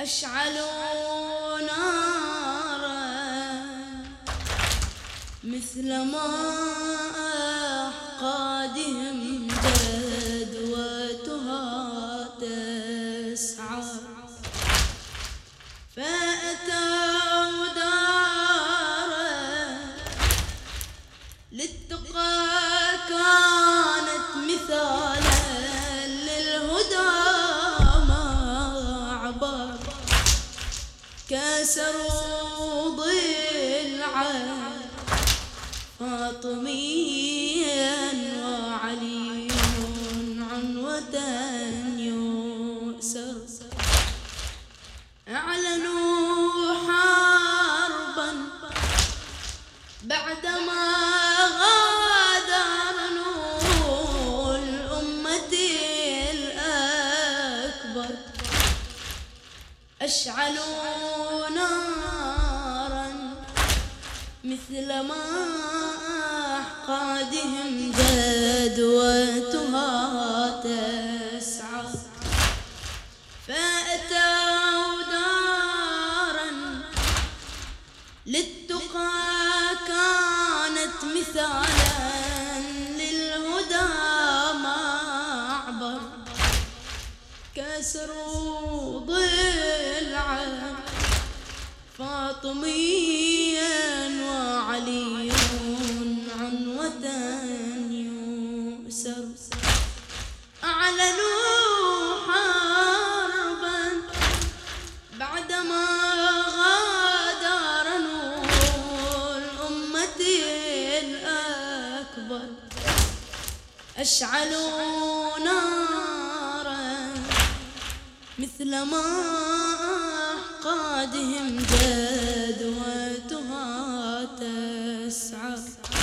أشعلوا نارا مثل ما أحقادهم جدوتها تسعى فأتوا دارا للتقى كانت مثالا للهدى معبر كسروا ضلعا فاطميا وعلي عنوة يؤسر أعلنوا حربا بعدما غادر نور الأمة الأكبر أشعلوا نارا مثل ما أحقادهم جدوتها تسعى فأتوا دارا للتقى كانت مثالا للهدى معبر كسروا ضلعا فاطميا وعلي عنوة يؤسر أعلنوا حربا بعدما غادر نور الأمة الأكبر أشعلوا نارا مثل ما أحقادهم جدوتها تسعى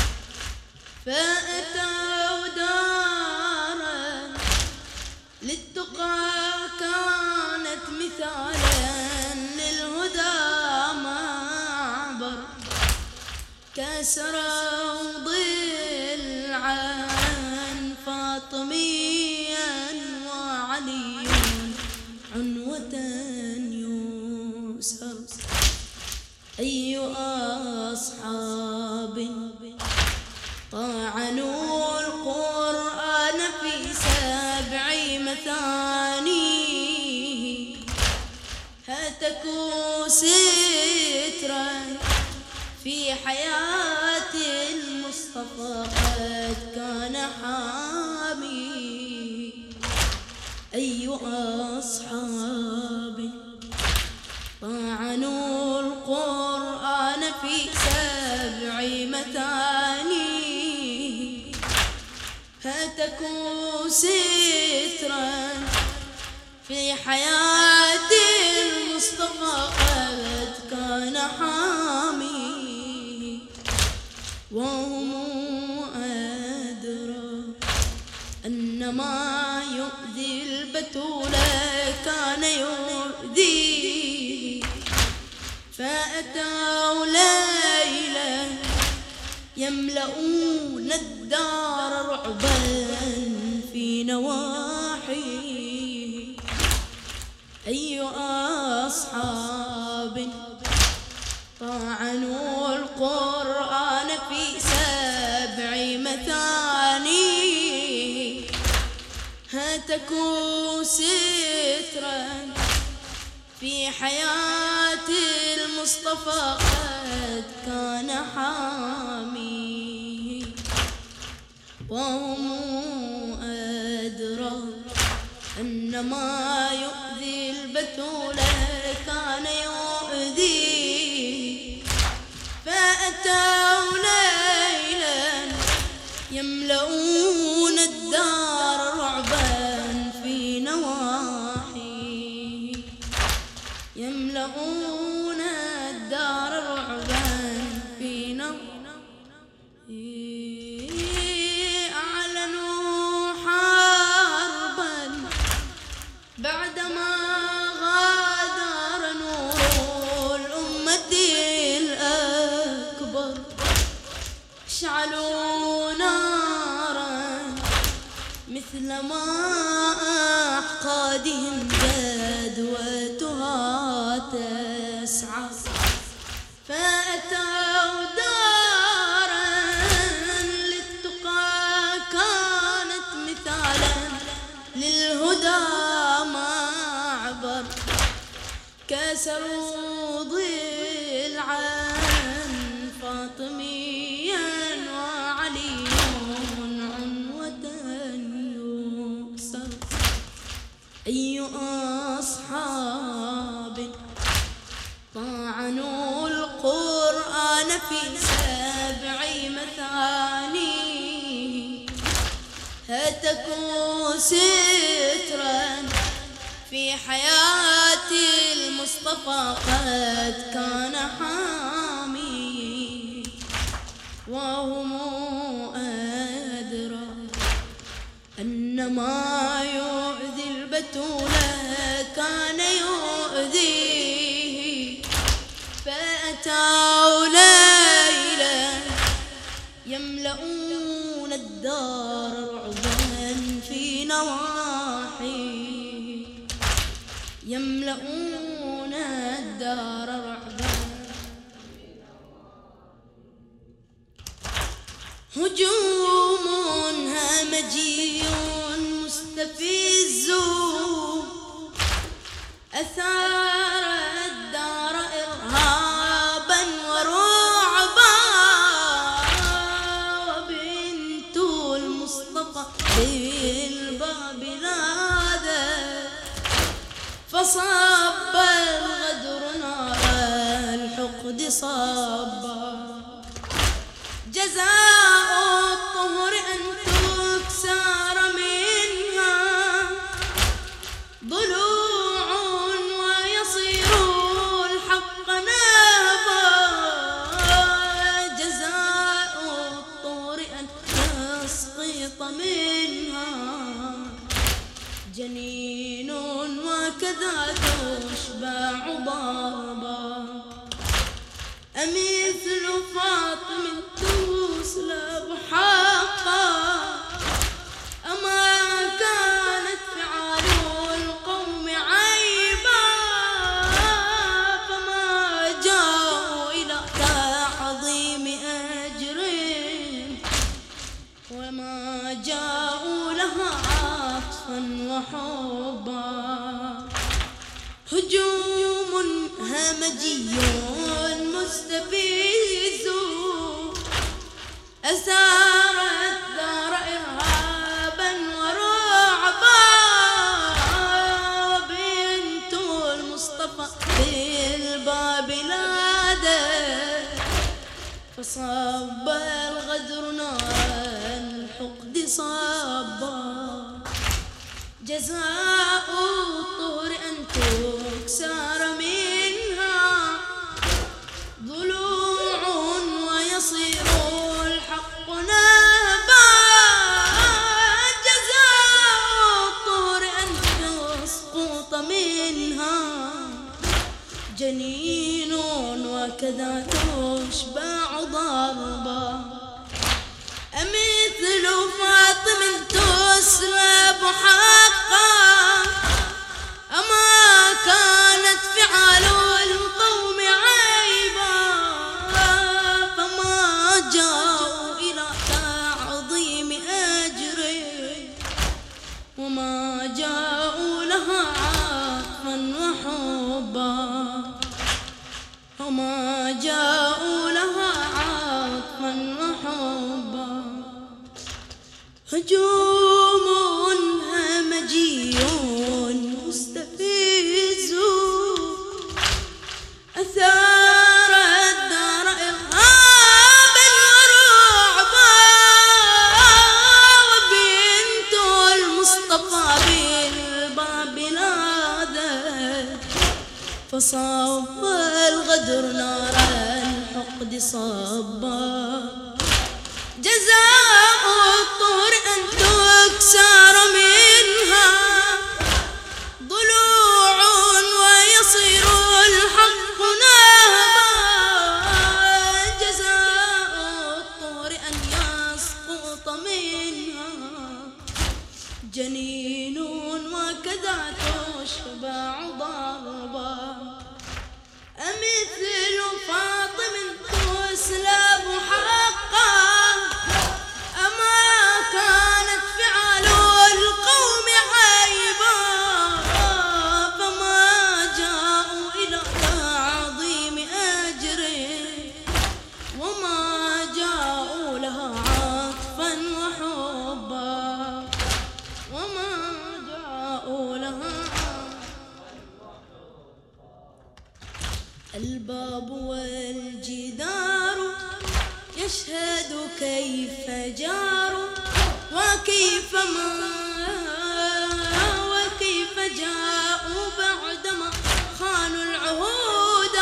فأتوا دارا للتقى كانت مثالا للهدى معبر كسروا ضلعا فاطميا وعلي عنوة يؤسر أي أصحاب طعنوا القرآن في 7 مثانيه هتكوا سترا في حياة المصطفى قد كان حامي أي أصحاب طعنوا القرآن في 7 مثانيه هتكوا سترا في حياة المصطفى قد كان حامي وهم أدرى أن ما يؤذي البتول كان يؤذيه فأتوا ليلا يملؤون الدار رعبا في نواحيه أي أصحاب طعنوا القرآن في 7 مثانيه هتكوا سترا في حياة المصطفى قد كان حامي وهم أدرى أن ما يؤذي البتول كان يؤذيه فأتوا ليلا يملؤون الدار رعبا في نواحيه يملؤون الدار رعبا في نواحيه أعلنوا حربا بعدما غادر نور الأمة الأكبر اشعلوا نارا مثل ما أحقادهم جدوتها تسعى فأتوا دارا للتقى كانت مثالا للهدى معبر كسروا ضلعا فاطميا وعلي عنوة يكسر أي أصحاب طعنوا القرآن في 7 مثاني هتكوا سترا في حياة المصطفى قد كان حامي وهم أدرى أن ما يؤذي البتولة كان يؤذيه فأتوا ليلا يملؤون الدار رعبا في نواحي يملؤون الدار رعبا هجوم همجي مستفز أثار الدار إرهابا ورعبا وبنت المصطفى بالباب نادت فصب الغدر نار الحقد صبا جزاء الطهر أن تكسر منها ضلوع ويصير الحق نهبا جزاء الطهر أن تسقط منها جنين وكذا تشبع ضربا أمثل فاطمة تسلب حقا أما كانت فعال القوم عيبا فما جاءوا إلى تعظيم أجر وما جاءوا لها عطفا وحبا هجوم همجي مستفز أثار الدار إرهابا ورعبا وبنت المصطفى بالباب نادت فصب الغدر نار الحقد صبا جزاء الطهر أن تكسر منها ضلوع ويصير الحق نهبا جزاء الطهر أن تسقط منها جنين وكذا تشبع ضربا أمثل فاطمة تسلب حقا أما كانت فعال القوم عيبا فما جاءوا إلى تعظيم أجر وما جاءوا لها عطفا وحبا وما جاءوا لها عطفا وحبا هجوم همجي مستفز أثار الدار إرهابا ورعبا وبنت المصطفى بالباب نادت فصب الغدر نار الحقد صبا جزاء الطهر أن تكسر منها ضلوع ويصير الحق نهبا جزاء الطهر أن يسقط منها جنين وكذا تشبع ضربا أمثل فاطم تسلب حقا، أما كانت فعل القوم عيبا، فما جاءوا إلى عظيم أجر، وما جاءوا لها عطفا وحبا، وما جاءوا لها. الباب والجدار يشهد كيف جاروا، وكيف جاءوا بعدما خانوا العهود،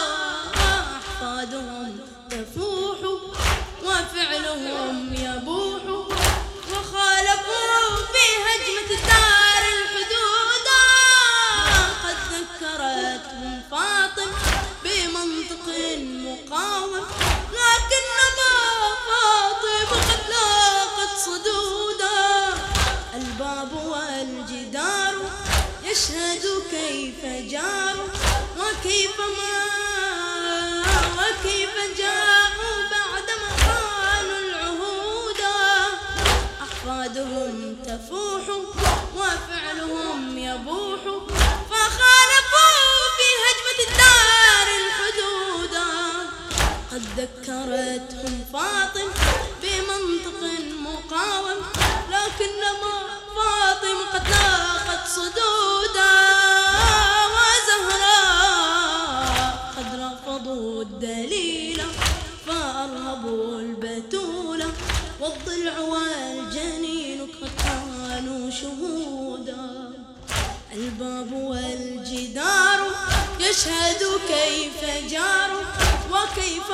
أحفادهم تفوح وفعلهم يبوح، وخالفوا في هجمة دار الحدود، قد ذكرتهم فاطم بمنطق مقاوم، لكنما فاطمة قد لاقت صدودا. الباب والجدار يشهد كيف جاروا، وكيف جاءوا بعدما خانوا العهود، أحفادهم تفوح وفعلهم يبوح، فخالفوا في هجمة الدار الحدود، قد ذكرتهم فاطم بمنطق مقاوم، لكنما فاطمة قد لاقت صدودا. وزهراء قد رفضوا الدليل فأرهبوا البتولة، والضلع والجنين قد كانوا شهودا. الباب والجدار يشهد كيف جاروا، وكيف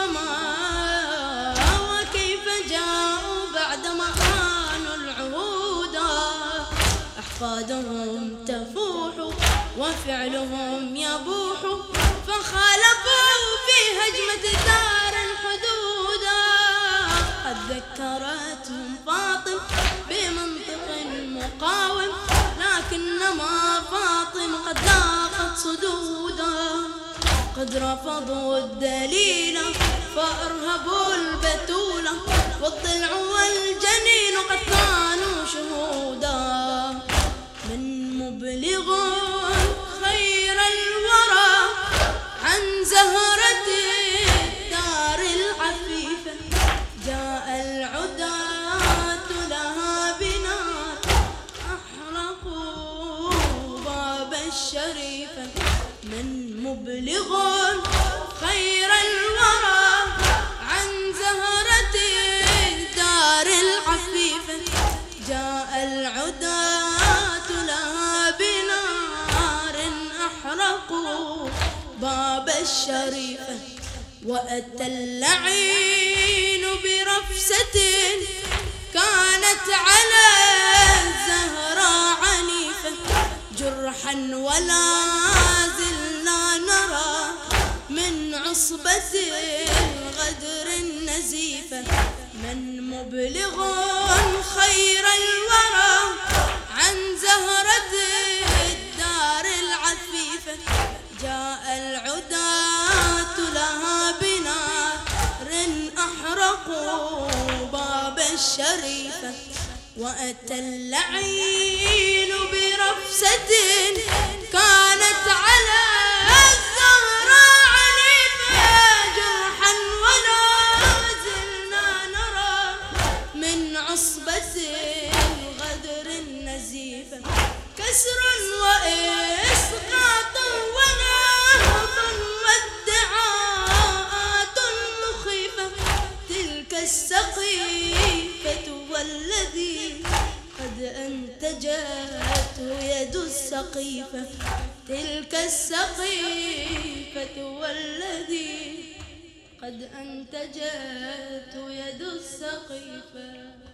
جاءوا بعدما خانوا العهود، أحفادهم تفوح وفعلهم يبوح، فخالفوا في هجمة دار الحدود، قد ذكرتهم فاطم بمنطق مقاوم، لكنما فاطم قد لاقت صدودا. قد رفضوا الدليل فأرهبوا البتولة، والضلع والجنين قد كانوا شهودا. من مبلغ خير الورى عن زهرة الدار العفيفة، جاء العداة لها بنار أحرقوا باب الشريفة. من مبلغ خير الورى عن زهرة الدار العفيفة، جاء العداة لها بنار أحرقوا باب الشريفة. وأتى اللعين برفسة كانت على الزهراء عنيفة، جرحا ولا زلنا نرى من عصبة الغدر النزيفة. من مبلغ خير الورى عن زهرة الدار العفيفة، جاء العداة لها بنار أحرقوا باب الشريفة. وأتى اللعين برفسة كانت على الزهراء عنيفة، جرحا ولا زلنا نرى من عصبة الغدر النزيفة، كسر وإسقاط ونهب وادعاءات مخيفة. تلك السقيفة والذي قد أنتجته يد السقيفة، تلك السقيفة والذي قد أنتجته يد السقيفة.